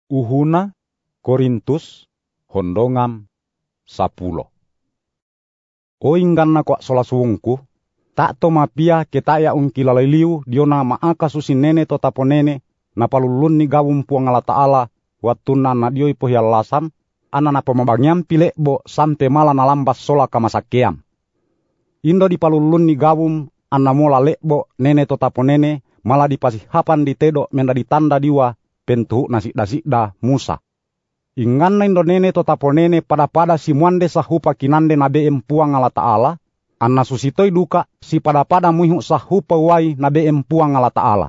Uhuna Korintus hondongam 10. O ingganna kwa sola suungku, tak to mapia ketaya ungkilaliliu diona maaka susin nene to taponene na palulun ni gawum puang Allah Ta'ala watuna na dioi pohialasam, ana na pemabangyam pile bo sampe mala na lambas sola kamasakeam. Indo di palulun ni gawum ana mola lekbo nene to taponene mala dipasihapan di tedo menda ditanda diwa pentu nasi-da Musa. Inganna indo nene to taponene pada si muande sahupa kinande nabe empuang Allah Ta'ala, anna susitoi duka si pada muihu sahupa wai nabe empuang Allah Ta'ala.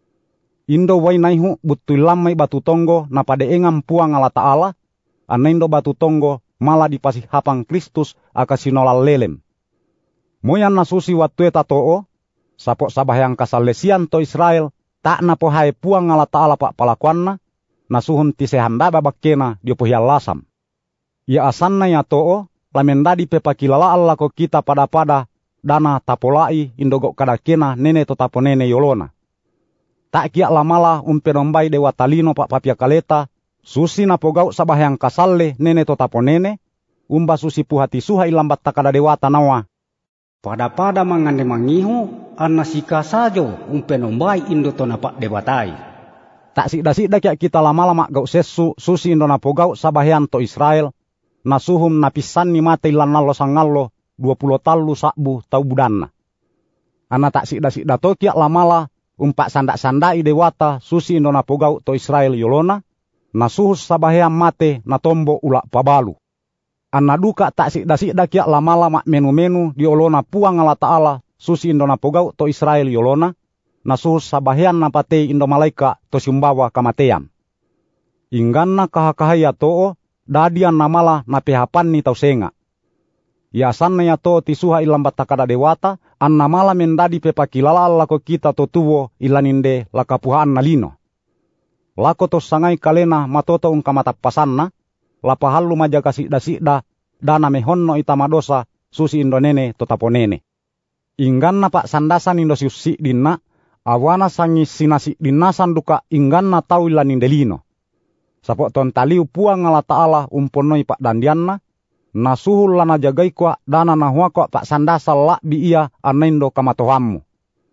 Indo wai naihu butu lamai batu tonggo na pada engam puang Allah Ta'ala, anna indo batu tonggo mala dipasihapang Kristus akasinolal lelem. Moyan na susi watu eta to'o, sapok sabahyang kasalesian to Israel, tak na pohai puang Allah Ta'ala pak palakuanna, nasuhun tisehanda babakena dio pohialasam. Ya asanna ya to'o, lamendadi pepakilala Allah ko kita pada dana tapolai indogok kadakena nene to taponene yolona. Tak kia lamala umpenombai dewa talino pak papia kaleta, susi na pogau sabahyang kasalle nene to taponene, umba susi puhati suha ilambat takada dewa tanawa. Pada mangande mangihu, anna sika sajo umpenombai indo to napak dewatai. Tak sida kia kita lama-lama gau sesu susi indo napogau sabahyang to Israel, nasuhum napisan ni mate ilan nallo sangallo 20 talu sakbu tau budanna. Ana tak sida to kia lamala umpak sandak-sandai dewata susi indo napogau to Israel yolona, nasuhus sabahyang mate na tombo ulak pabalu. Ana duka tak sida kia lamala menu-menu di olona puang Allah Ta'ala susi indo napogau to Israel yolona, nasuhus sabahyang napate indo malaika to sumbawa kamateam. Ingganna kahakahaya to'o, dadian namala napehapan ni tau senga. Yasanna ya to tisuha ilambat takada dewata, an namala mendadi pepakilala lako kita to tuwo ilaninde lakapuhaan nalino. Lako to sangai kalena matoto ungkamatapasanna, lapahallu majaga sida dana mehonno itamadosa susi indo nene to taponene. Ingganna pak sandasan indo siusi dinna, awana sangi sinasi dinasan duka ingganna tau ilanindelino. Sapok ton taliu puang Allah Ta'ala umponoi pak dandianna, nasuhul lana jagai kwa dana nahua kwa pak sandasan lak bi iya anaindo kamatohammu.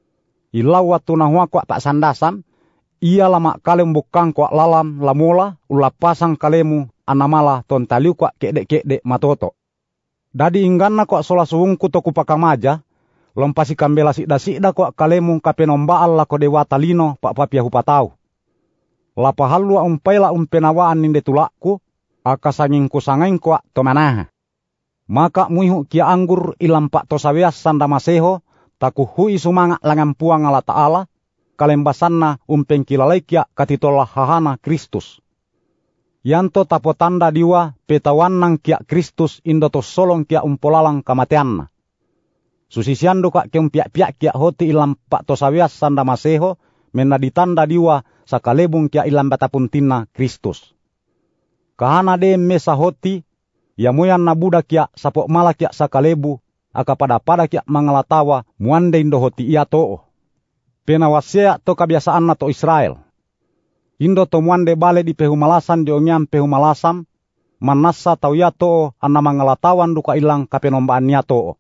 Ilau watu nahua kwa pak sandasan, ia lama kalem bukang kwa lalam lamola ulapasang kalemu anamala ton taliu kwa kedek matoto. Dadi ingganna kwa sola suungku to kupakamaja, lompasi kambela sida kwa kalemu kapenomba Allah ko dewa talino pak papia hupatau. Lapahalua umpaila umpenawaan ninde tulakku, akasanging kusangain kwa tomanaha. Maka muihu kia anggur ilam pak tosaweas sanda maseho, taku hui sumanga langan puang Allah Ta'ala, kalembasanna umpen kilalai kia katitolah hahana Kristus. Yanto tapo tanda diwa petawan nang kia Kristus indo to solong kia umpolalang kamateanna. Susisian duka kia umpiak-piak kia hoti ilam pak tosaweas sanda maseho, mena ditanda diwa sakalebung kia ilam batapuntina Kristus. Kahana de mesa hoti, ya moyan na budak kia sapok mala kia sakalebu, aka pada kia mangalatawa muande indo hoti ia to'o. Penawasea to kebiasaan na to Israel. Indo to muande bale di pehumalasan di onyam pehumalasam, manasa tau ya to'o anna mangalatawan duka ilang kapenombaan ya to'o.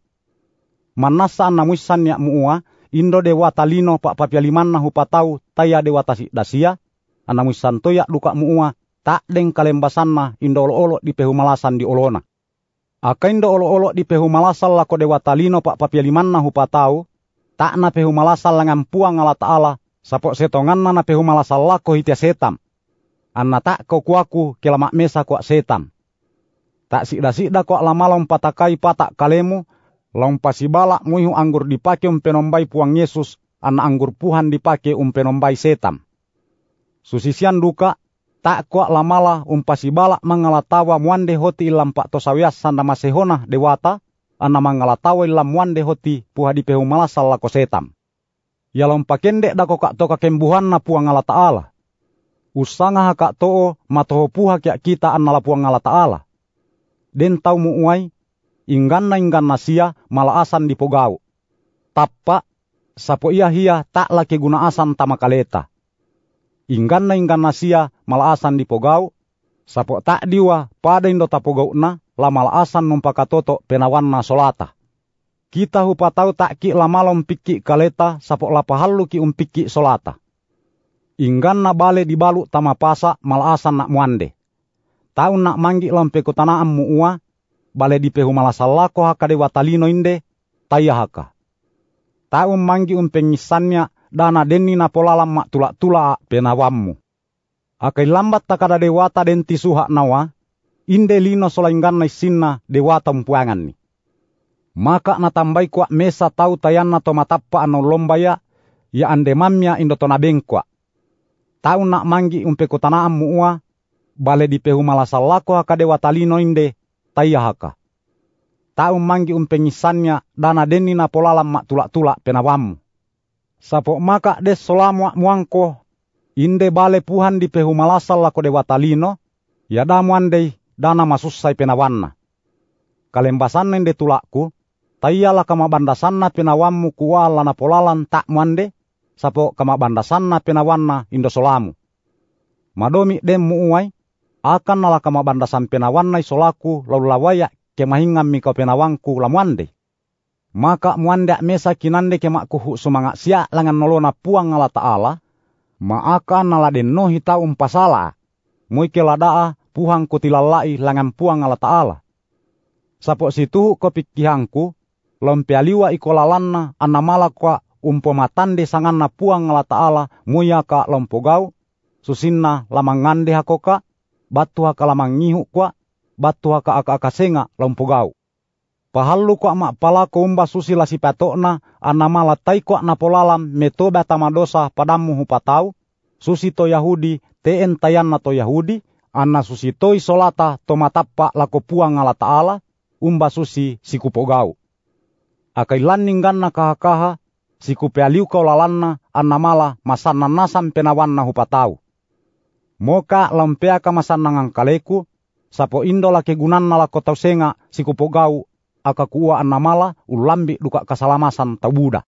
Manasa anna muisan ya muua, indo dewa talino pak papialiman na hupatau taya dewa dasia, anna muisan toya duka muua, tak deng kalembasan na indo olo-olo di pehumalasan di olona. Aka indo olo-olo di pehumalasan lako dewa talino pak papialiman na hupatau, tak na pehumalasan langan puang Allah Ta'ala, sapok setongan na pehumalasan lako hitia setam. Anna tak kau kuaku kelamak mesa kuak setam. Tak sida kuak lamalong patakai patak kalemu, long pasibala muihu anggur dipake umpenombai puang Yesus, anna anggur puhan dipake umpenombai setam. Susisian duka, tak kuak lamala umpasibala mangalatawa muande hoti ilam pak tosawias sanda masehona dewata, anna mangalatawa ilam muande hoti puha di pehumalasal lako setam. Yalong pakendek dako kak toka kembuhan na puang Allah Ta'ala. Usanga kak to'o matoho puha kia kita annala puang Allah Ta'ala. Den tau muuai, ingganna sia malaasan dipogau. Tappa, sapo ia hia tak laki guna asan tamakaleta. Ingganna sia malaasan di pogau, sapo tak diwa pada indo tapogau na la malaasan numpakatoto penawanna solata. Kita hupatau tak ki lamalom pikki kaleta sapo lapahallu ki umpikki solata. Ingganna bale dibalu tamapasa malaasan nak muande. Tau nak manggi lompe kutanaan muua, bale dipehu malasallako hakade watalino inde, tayahaka. Tau manggi umpengisannya dana denni napolalam mak tula-tula penawammu. Akai lambat takada dewata denti suha nawa, inde lino solaingganna isinna dewata umpuangan ni. Maka natambai kuak mesa tau tayanna to matappa ano lombaya, ya ande mamya indo to nabengkwa. Tau nak manggi umpe kutanaan muua, bale dipehu malasallako hakade watalino inde, tayahaka. Tau manggi umpengisannya dana denni napolalam mak tula-tula penawammu. Sapo maka des solamu muangko, inde bale puhan dipehu malasallako de watalino, ya damuandei dana masussai penawanna. Kalembasan inde tulaku, tayala kama bandasanna penawammu kuala napolalan tak muande, sapo kama bandasanna penawanna indo solamu. Madomi dem muuai, akan nala kama bandasan penawanna isolaku lalu lawaya kemahingam mikau penawangku lamuande. Maka muanda mesa kinande kemak kuhu sumangak sia langan nolona puang ngala ta'ala, maaka nala denno hita umpasala, muike ladaa puhang kutilalai langan puang ngala ta'ala. Sapo situ kopikihangku, lompealiwa ikolalanna anamala kwa umpomatande sanganna puang ngala ta'ala muyaka lompogau, susinna lamangande hakoka, batu haka lamangihu kwa, batu haka aka-akasenga lompogau. Pahallu kwa mak palako umba susila si patokna anamala tai kwa napolalam metoba tamadosa padamu hupatau, susito Yahudi teen tayanna to Yahudi, anna susitoi solata to matappa lako puang ngala ta'ala, umba susi sikupogau. Akai laningganna kaha-kaha, sikupealiu kaulalanna anamala masanna nasam penawanna hupatau. Moka lampeaka masanna ngangkaleku, sapo indola kegunanna lako tausenga sikupogau, aka kuwa anamala ulambi duka kasalamasan tabuda.